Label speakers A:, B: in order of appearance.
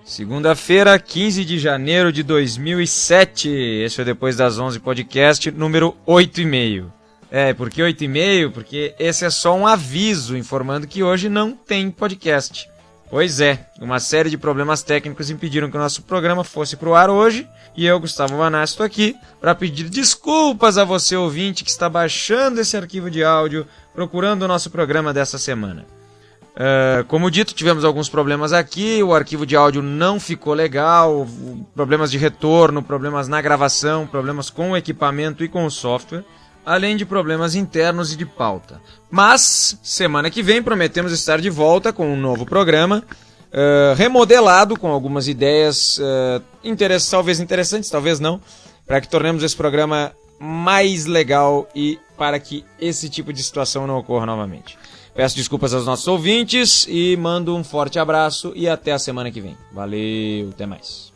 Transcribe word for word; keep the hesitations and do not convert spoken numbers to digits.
A: Segunda-feira, quinze de janeiro de dois mil e sete. Esse foi Depois das onze podcast, número oito e meio. É, por que oito e meio? Porque esse é só um aviso informando que hoje não tem podcast. Pois é, uma série de problemas técnicos impediram que o nosso programa fosse pro ar hoje, e eu, Gustavo Vanassi, estou aqui para pedir desculpas a você, ouvinte, que está baixando esse arquivo de áudio, procurando o nosso programa dessa semana. Uh, como dito, tivemos alguns problemas aqui, o arquivo de áudio não ficou legal, problemas de retorno, problemas na gravação, problemas com o equipamento e com o software, além de problemas internos e de pauta. Mas, semana que vem, prometemos estar de volta com um novo programa, uh, remodelado, com algumas ideias uh, interess- talvez interessantes, talvez não, para que tornemos esse programa mais legal e para que esse tipo de situação não ocorra novamente. Peço desculpas aos nossos ouvintes e mando um forte abraço e até a semana que vem. Valeu, até mais.